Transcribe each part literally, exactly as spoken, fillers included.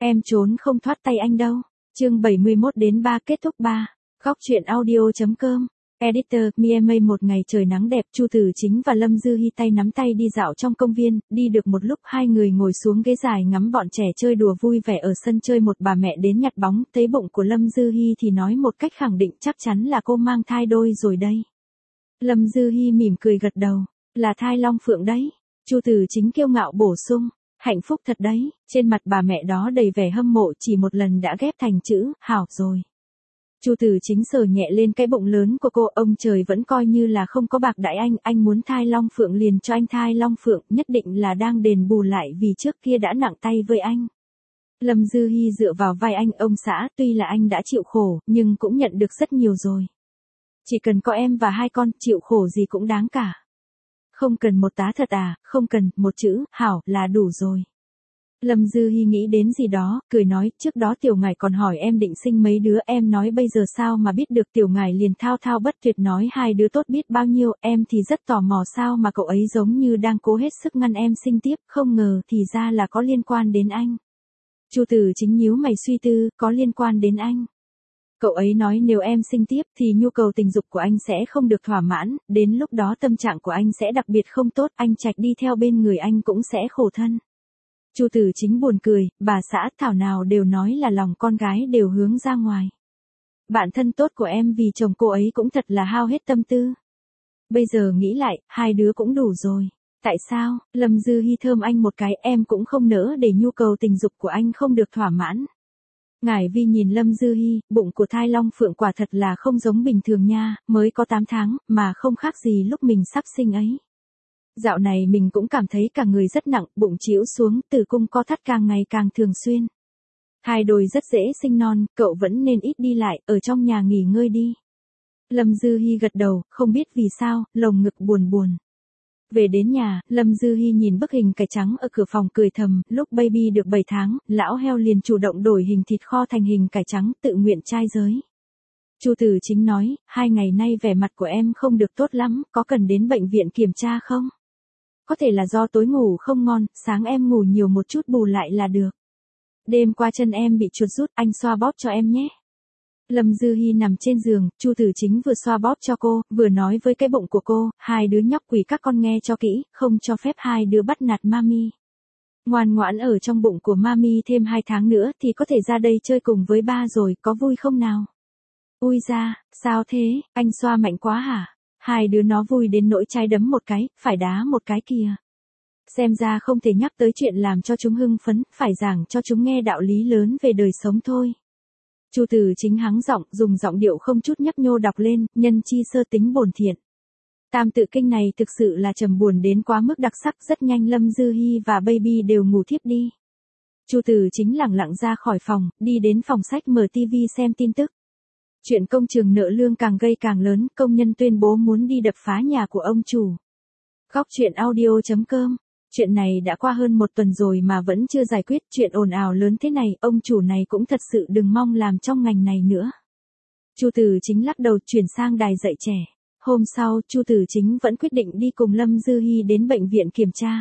Em trốn không thoát tay anh đâu. Chương bảy mươi mốt đến ba kết thúc ba. Góc truyện audio.com. Editor, Miami. Một ngày trời nắng đẹp, Chu Tử Chính và Lâm Dư Hi tay nắm tay đi dạo trong công viên, đi được một lúc hai người ngồi xuống ghế dài ngắm bọn trẻ chơi đùa vui vẻ ở sân chơi. Một bà mẹ đến nhặt bóng, thấy bụng của Lâm Dư Hi thì nói một cách khẳng định chắc chắn là cô mang thai đôi rồi đây. Lâm Dư Hi mỉm cười gật đầu, là thai long phượng đấy. Chu Tử Chính kiêu ngạo bổ sung, hạnh phúc thật đấy. Trên mặt bà mẹ đó đầy vẻ hâm mộ, chỉ một lần đã ghép thành chữ hảo rồi. Chu Tử Chính sờ nhẹ lên cái bụng lớn của cô, ông trời vẫn coi như là không có bạc đãi anh, anh muốn thai long phượng liền cho anh thai long phượng, nhất định là đang đền bù lại vì trước kia đã nặng tay với anh. Lâm Dư Hi dựa vào vai anh, ông xã, tuy là anh đã chịu khổ, nhưng cũng nhận được rất nhiều rồi. Chỉ cần có em và hai con, chịu khổ gì cũng đáng cả. Không cần một tá thật à, không cần, một chữ, hảo, là đủ rồi. Lâm Dư Hi nghĩ đến gì đó, cười nói, trước đó Tiểu Ngải còn hỏi em định sinh mấy đứa, em nói bây giờ sao mà biết được. Tiểu Ngải liền thao thao bất tuyệt nói hai đứa tốt biết bao nhiêu, em thì rất tò mò sao mà cậu ấy giống như đang cố hết sức ngăn em sinh tiếp, không ngờ thì ra là có liên quan đến anh. Chu Tử Chính nhíu mày suy tư, có liên quan đến anh. Cậu ấy nói nếu em sinh tiếp thì nhu cầu tình dục của anh sẽ không được thỏa mãn, đến lúc đó tâm trạng của anh sẽ đặc biệt không tốt, anh Trạch đi theo bên người anh cũng sẽ khổ thân. Chu Tử Chính buồn cười, bà xã thảo nào đều nói là lòng con gái đều hướng ra ngoài. Bạn thân tốt của em vì chồng cô ấy cũng thật là hao hết tâm tư. Bây giờ nghĩ lại, hai đứa cũng đủ rồi. Tại sao? Lâm Dư Hi thơm anh một cái, em cũng không nỡ để nhu cầu tình dục của anh không được thỏa mãn. Ngải Vi nhìn Lâm Dư Hi, bụng của thai long phượng quả thật là không giống bình thường nha, mới có tám tháng, mà không khác gì lúc mình sắp sinh ấy. Dạo này mình cũng cảm thấy cả người rất nặng, bụng chĩu xuống, tử cung co thắt càng ngày càng thường xuyên. Hai đôi rất dễ sinh non, cậu vẫn nên ít đi lại, ở trong nhà nghỉ ngơi đi. Lâm Dư Hi gật đầu, không biết vì sao, lồng ngực buồn buồn. Về đến nhà, Lâm Dư Hi nhìn bức hình cải trắng ở cửa phòng cười thầm, lúc baby được bảy tháng, lão heo liền chủ động đổi hình thịt kho thành hình cải trắng, tự nguyện trai giới. Chu Tử Chính nói, hai ngày nay vẻ mặt của em không được tốt lắm, có cần đến bệnh viện kiểm tra không? Có thể là do tối ngủ không ngon, sáng em ngủ nhiều một chút bù lại là được. Đêm qua chân em bị chuột rút, anh xoa bóp cho em nhé. Lâm Dư Hi nằm trên giường, Chu Tử Chính vừa xoa bóp cho cô, vừa nói với cái bụng của cô, hai đứa nhóc quỷ các con nghe cho kỹ, không cho phép hai đứa bắt nạt mami. Ngoan ngoãn ở trong bụng của mami thêm hai tháng nữa thì có thể ra đây chơi cùng với ba rồi, có vui không nào? Ui da, sao thế, anh xoa mạnh quá hả? Hai đứa nó vui đến nỗi trái đấm một cái, phải đá một cái kìa. Xem ra không thể nhắc tới chuyện làm cho chúng hưng phấn, phải giảng cho chúng nghe đạo lý lớn về đời sống thôi. Chu Tử Chính hắng giọng, dùng giọng điệu không chút nhấp nhô đọc lên, nhân chi sơ tính bổn thiện. Tam tự kinh này thực sự là trầm buồn đến quá mức đặc sắc, rất nhanh Lâm Dư Hi và baby đều ngủ thiếp đi. Chu Tử Chính lẳng lặng ra khỏi phòng, đi đến phòng sách mở tivi xem tin tức. Chuyện công trường nợ lương càng gây càng lớn, công nhân tuyên bố muốn đi đập phá nhà của ông chủ. Góc truyện audio.com. Chuyện này đã qua hơn một tuần rồi mà vẫn chưa giải quyết, chuyện ồn ào lớn thế này, ông chủ này cũng thật sự đừng mong làm trong ngành này nữa. Chu Tử Chính lắc đầu chuyển sang đài dạy trẻ. Hôm sau, Chu Tử Chính vẫn quyết định đi cùng Lâm Dư Hi đến bệnh viện kiểm tra.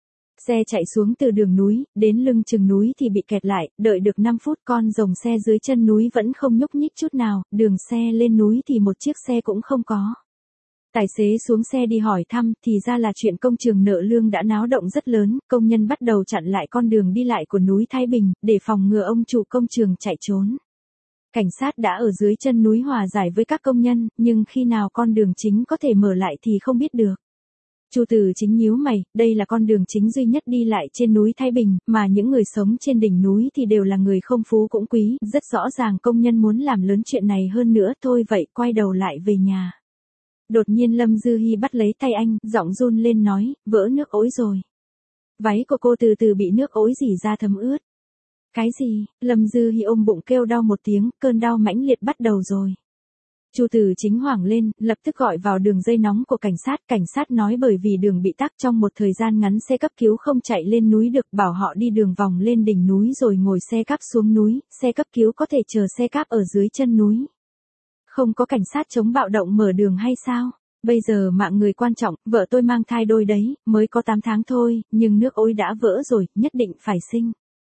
Xe chạy xuống từ đường núi, đến lưng chừng núi thì bị kẹt lại, đợi được năm phút con rồng xe dưới chân núi vẫn không nhúc nhích chút nào, đường xe lên núi thì một chiếc xe cũng không có. Tài xế xuống xe đi hỏi thăm, thì ra là chuyện công trường nợ lương đã náo động rất lớn, công nhân bắt đầu chặn lại con đường đi lại của núi Thái Bình, để phòng ngừa ông chủ công trường chạy trốn. Cảnh sát đã ở dưới chân núi hòa giải với các công nhân, nhưng khi nào con đường chính có thể mở lại thì không biết được. Chu Tử Chính nhíu mày, đây là con đường chính duy nhất đi lại trên núi Thái Bình, mà những người sống trên đỉnh núi thì đều là người không phú cũng quý, rất rõ ràng công nhân muốn làm lớn chuyện này hơn nữa, thôi vậy quay đầu lại về nhà. Đột nhiên Lâm Dư Hi bắt lấy tay anh, giọng run lên nói, vỡ nước ối rồi. Váy của cô từ từ bị nước ối rỉ ra thấm ướt. Cái gì? Lâm Dư Hi ôm bụng kêu đau một tiếng, cơn đau mãnh liệt bắt đầu rồi. Chu Tử Chính hoảng lên, lập tức gọi vào đường dây nóng của cảnh sát, cảnh sát nói bởi vì đường bị tắc trong một thời gian ngắn xe cấp cứu không chạy lên núi được, bảo họ đi đường vòng lên đỉnh núi rồi ngồi xe cáp xuống núi, xe cấp cứu có thể chờ xe cáp ở dưới chân núi. Không có cảnh sát chống bạo động mở đường hay sao? Bây giờ mạng người quan trọng, vợ tôi mang thai đôi đấy, mới có tám tháng thôi, nhưng nước ối đã vỡ rồi, nhất định phải sinh.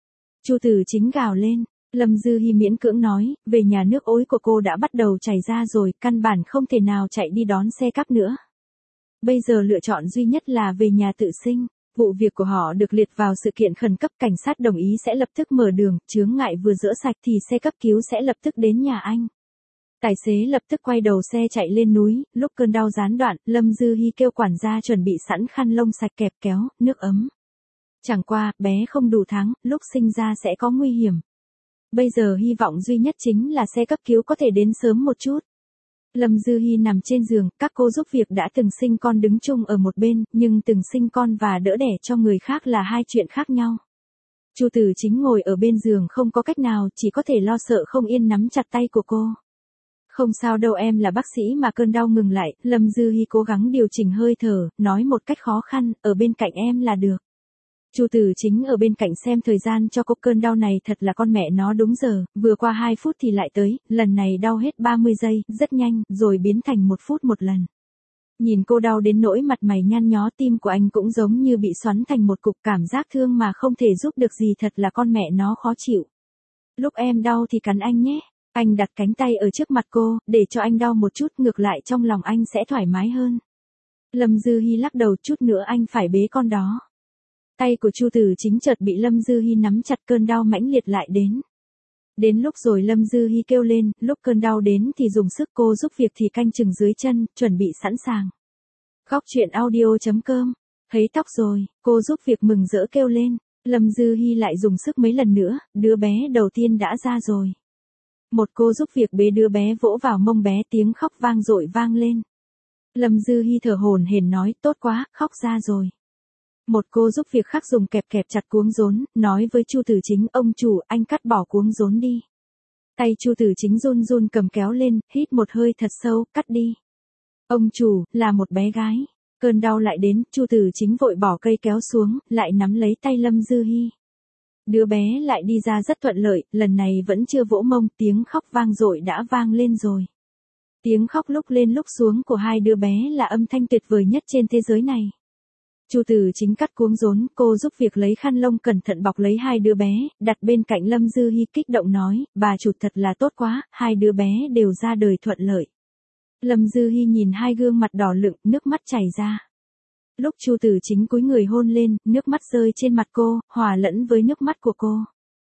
Chu Tử Chính gào lên. Lâm Dư Hi miễn cưỡng nói, về nhà nước ối của cô đã bắt đầu chảy ra rồi, căn bản không thể nào chạy đi đón xe cắp nữa. Bây giờ lựa chọn duy nhất là về nhà tự sinh. Vụ việc của họ được liệt vào sự kiện khẩn cấp, cảnh sát đồng ý sẽ lập tức mở đường, chướng ngại vừa dỡ sạch thì xe cấp cứu sẽ lập tức đến nhà anh. Tài xế lập tức quay đầu xe chạy lên núi, lúc cơn đau gián đoạn, Lâm Dư Hi kêu quản gia chuẩn bị sẵn khăn lông sạch kẹp kéo, nước ấm. Chẳng qua, bé không đủ tháng, lúc sinh ra sẽ có nguy hiểm. Bây giờ hy vọng duy nhất chính là xe cấp cứu có thể đến sớm một chút. Lâm Dư Hi nằm trên giường, các cô giúp việc đã từng sinh con đứng chung ở một bên, nhưng từng sinh con và đỡ đẻ cho người khác là hai chuyện khác nhau. Chu Tử Chính ngồi ở bên giường không có cách nào, chỉ có thể lo sợ không yên nắm chặt tay của cô. Không sao đâu em, là bác sĩ mà. Cơn đau ngừng lại, Lâm Dư Hi cố gắng điều chỉnh hơi thở, nói một cách khó khăn, ở bên cạnh em là được. Chu Tử Chính ở bên cạnh xem thời gian cho cô. Cơn đau này thật là con mẹ nó đúng giờ, vừa qua hai phút thì lại tới, lần này đau hết ba mươi giây, rất nhanh, rồi biến thành một phút một lần. Nhìn cô đau đến nỗi mặt mày nhăn nhó, tim của anh cũng giống như bị xoắn thành một cục, cảm giác thương mà không thể giúp được gì, thật là con mẹ nó khó chịu. Lúc em đau thì cắn anh nhé. Anh đặt cánh tay ở trước mặt cô, để cho anh đau một chút, ngược lại trong lòng anh sẽ thoải mái hơn. Lâm Dư Hi lắc đầu, chút nữa anh phải bế con đó. Tay của Chu Tử Chính chợt bị Lâm Dư Hi nắm chặt, cơn đau mãnh liệt lại đến. Đến lúc rồi Lâm Dư Hi kêu lên, lúc cơn đau đến thì dùng sức, cô giúp việc thì canh chừng dưới chân, chuẩn bị sẵn sàng. Góc truyện audio chấm com. Thấy tóc rồi, cô giúp việc mừng rỡ kêu lên. Lâm Dư Hi lại dùng sức mấy lần nữa, đứa bé đầu tiên đã ra rồi. Một cô giúp việc bế đứa bé vỗ vào mông bé, tiếng khóc vang dội vang lên. Lâm Dư Hi thở hổn hển nói, tốt quá, khóc ra rồi. Một cô giúp việc khác dùng kẹp kẹp chặt cuống rốn, nói với Chu Tử Chính, ông chủ, anh cắt bỏ cuống rốn đi. Tay Chu Tử Chính run run cầm kéo lên, hít một hơi thật sâu, cắt đi. Ông chủ, là một bé gái. Cơn đau lại đến, Chu Tử Chính vội bỏ cây kéo xuống, lại nắm lấy tay Lâm Dư Hi. Đứa bé lại đi ra rất thuận lợi, lần này vẫn chưa vỗ mông, tiếng khóc vang dội đã vang lên rồi. Tiếng khóc lúc lên lúc xuống của hai đứa bé là âm thanh tuyệt vời nhất trên thế giới này. Chu Tử Chính cắt cuống rốn, cô giúp việc lấy khăn lông cẩn thận bọc lấy hai đứa bé, đặt bên cạnh Lâm Dư Hi, kích động nói, bà chủ thật là tốt quá, hai đứa bé đều ra đời thuận lợi. Lâm Dư Hi nhìn hai gương mặt đỏ lựng, nước mắt chảy ra. Lúc Chu Tử Chính cúi người hôn lên, nước mắt rơi trên mặt cô, hòa lẫn với nước mắt của cô.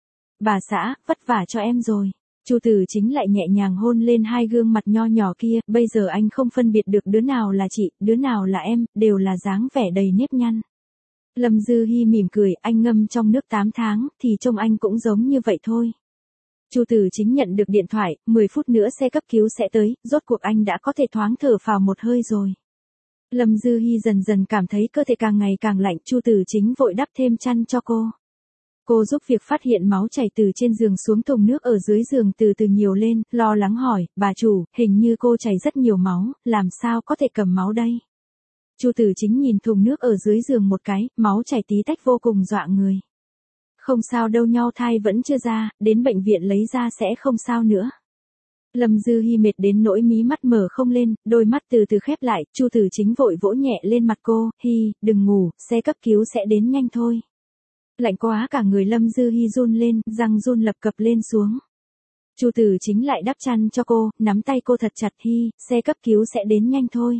Bà xã, vất vả cho em rồi. Chu Tử Chính lại nhẹ nhàng hôn lên hai gương mặt nho nhỏ kia, bây giờ anh không phân biệt được đứa nào là chị, đứa nào là em, đều là dáng vẻ đầy nếp nhăn. Lâm Dư Hi mỉm cười, anh ngâm trong nước tám tháng, thì trông anh cũng giống như vậy thôi. Chu Tử Chính nhận được điện thoại, mười phút nữa xe cấp cứu sẽ tới, rốt cuộc anh đã có thể thoáng thở phào một hơi rồi. Lâm Dư Hi dần dần cảm thấy cơ thể càng ngày càng lạnh, Chu Tử Chính vội đắp thêm chăn cho cô. Cô giúp việc phát hiện máu chảy từ trên giường xuống thùng nước ở dưới giường từ từ nhiều lên, lo lắng hỏi, bà chủ, hình như cô chảy rất nhiều máu, làm sao có thể cầm máu đây? Chu Tử Chính nhìn thùng nước ở dưới giường một cái, máu chảy tí tách vô cùng dọa người. Không sao đâu, nhau thai vẫn chưa ra, đến bệnh viện lấy ra sẽ không sao nữa. Lâm Dư Hi mệt đến nỗi mí mắt mở không lên, đôi mắt từ từ khép lại, Chu Tử Chính vội vỗ nhẹ lên mặt cô, Hi, đừng ngủ, xe cấp cứu sẽ đến nhanh thôi. Lạnh quá, cả người Lâm Dư Hi run lên, răng run lập cập lên xuống. Chu Tử Chính lại đắp chăn cho cô, nắm tay cô thật chặt, Hi, xe cấp cứu sẽ đến nhanh thôi.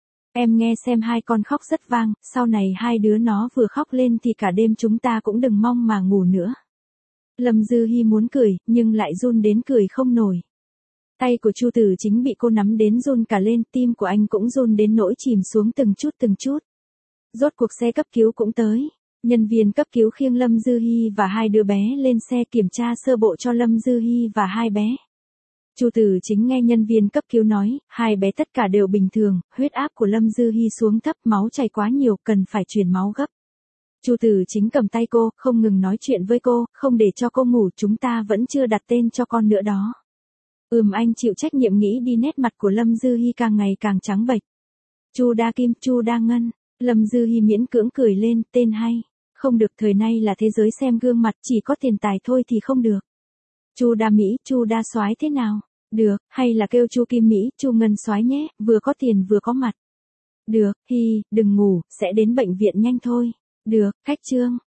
Em nghe xem, hai con khóc rất vang, sau này hai đứa nó vừa khóc lên thì cả đêm chúng ta cũng đừng mong mà ngủ nữa. Lâm Dư Hi muốn cười, nhưng lại run đến cười không nổi. Tay của Chu Tử Chính bị cô nắm đến run cả lên, tim của anh cũng run đến nỗi chìm xuống từng chút từng chút. Rốt cuộc xe cấp cứu cũng tới. Nhân viên cấp cứu khiêng Lâm Dư Hi và hai đứa bé lên xe, kiểm tra sơ bộ cho Lâm Dư Hi và hai bé. Chu Tử Chính nghe nhân viên cấp cứu nói, hai bé tất cả đều bình thường, huyết áp của Lâm Dư Hi xuống thấp, máu chảy quá nhiều, cần phải truyền máu gấp. Chu Tử Chính cầm tay cô, không ngừng nói chuyện với cô, không để cho cô ngủ, chúng ta vẫn chưa đặt tên cho con nữa đó. Ừm, anh chịu trách nhiệm. Nghĩ đi, nét mặt của Lâm Dư Hi càng ngày càng trắng bệch. Chu Đa Kim, Chu Đa Ngân. Lâm Dư Hi miễn cưỡng cười lên, tên hay. Không được, thời nay là thế giới xem gương mặt, chỉ có tiền tài thôi thì không được. Chu Đa Mỹ, Chu Đa Soái thế nào? Được, hay là kêu Chu Kim Mỹ, Chu Ngân Soái nhé, vừa có tiền vừa có mặt. Được, Hi, đừng ngủ, sẽ đến bệnh viện nhanh thôi. Được, khách Trương.